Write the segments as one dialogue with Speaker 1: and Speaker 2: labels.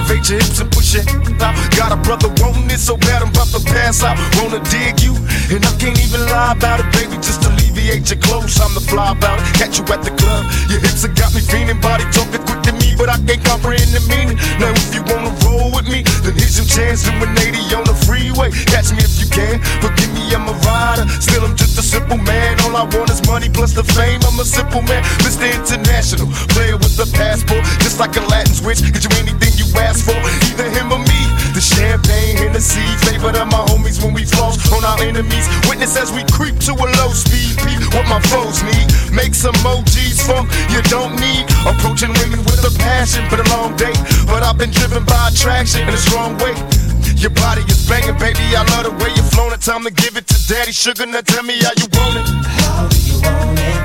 Speaker 1: Activate your hips and push it out. Got a brother wanting it so bad I'm about to pass out. Wanna dig you, and I can't even lie about it, baby. Just alleviate your clothes, I'm the fly about it. Catch you at the club, your hips have got me feeling. Body talking quick to me, but I can't comprehend the meaning. Now if you wanna roll with me, then here's your chance. Doing 80 on the freeway. Catch me if you can. Forgive me, I'm a rider. Still, I'm just a simple man. All I want is money plus the fame. I'm a simple man, Mr. International, player with a passport, just like a Latin switch. Get you anything you ask for, either him or me. The champagne, Hennessy, favorite of my homies when we floss on our enemies. Witness as we creep to a low speed. Beat what my foes need. Make some emojis from you don't need. Approaching women with a passion for the long day, but I've been driven by attraction in a strong way. Your body is banging, baby. I love the way you're flowing. Time to give it to Daddy Sugar. Now tell me how you want it.
Speaker 2: How do you want it?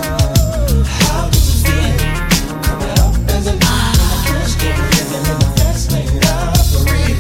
Speaker 2: How do you feel? Coming up as a cash game, living in the fast lane of the real.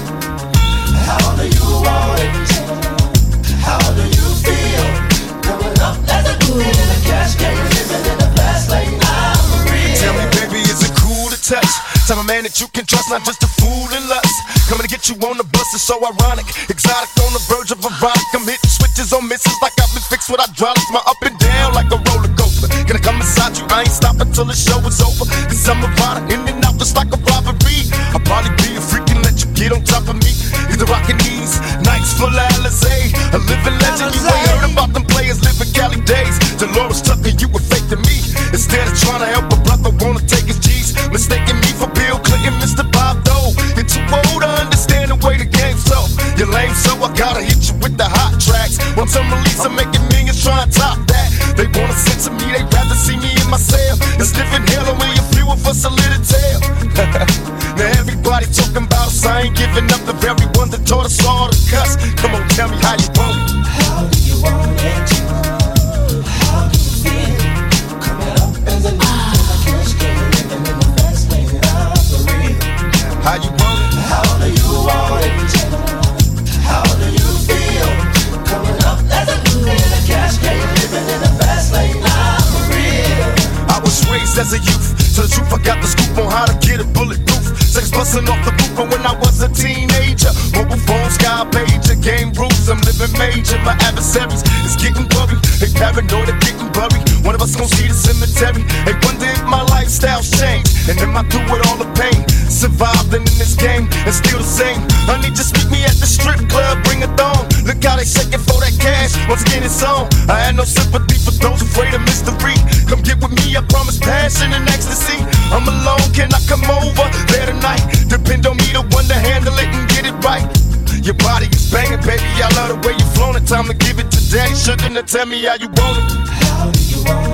Speaker 2: How do you want it? How do you feel? Coming up as a in the cash game, living in the fast lane of the real.
Speaker 1: Tell me, baby, is it cool to touch? Tell a man that you can trust, not just a fool in lust. Coming to get you on the bus is so ironic. Exotic on the verge of erotic. I'm hitting switches on misses like I've been fixed with hydraulics. My up and down like a roller coaster. Gonna come inside you, I ain't stopping till the show is over. Cause I'm a rider, in and out just like a robbery. I'll probably be a freak and let you get on top of me. Either rockin' these nights full of Alizé, a living legend. You ain't heard about them players living Cali days. Dolores Tucker, you were fake to me. Instead of trying to help a brother, wanna take his G's. Mistaking me for Bill Clinton, Mr. Bob Dole. You're too old to understand the way the game's so. You're lame, so I gotta hit you with the hot tracks. Once I'm released, I'm making millions trying to top that. They wanna censor me, they rather see me in my cell. It's living hell, and when you're fuel for a little tail. Now everybody talking about us, I ain't giving up. The very one that taught us all to cuss. Come on, tell me how you want it.
Speaker 2: How do you want it? How do you feel? Coming up as a cash game, living in the fast lane of the real.
Speaker 1: How you want it?
Speaker 2: How do you want it? How do you feel? Coming up as a in a cash game, living in the fast lane of the real.
Speaker 1: I was raised as a youth, so the truth I got the scoop on how to get it bulletproof. Sex busting off the roof, but when I was a teenager, mobile phone, sky pager, game rules, I'm living major. My adversaries is getting worried, they paranoid, they're getting buried. One of us gon' see the cemetery. They wonder if my lifestyle's changed, and am I through with all the pain? Surviving in this game, and still the same. Honey, just meet me at the strip club, bring a thong. Look how they shaking for that cash, once again it's on. I had no sympathy for those afraid of mystery. Come get with me, I promise passion and ecstasy. I'm alone, can I come over there tonight? Depend on me, the one to handle it and get it right. Your body is banging, baby, I love the way you flown it. Time to give it to Daddy Sugar, now tell me how you want it.
Speaker 2: How do you want it?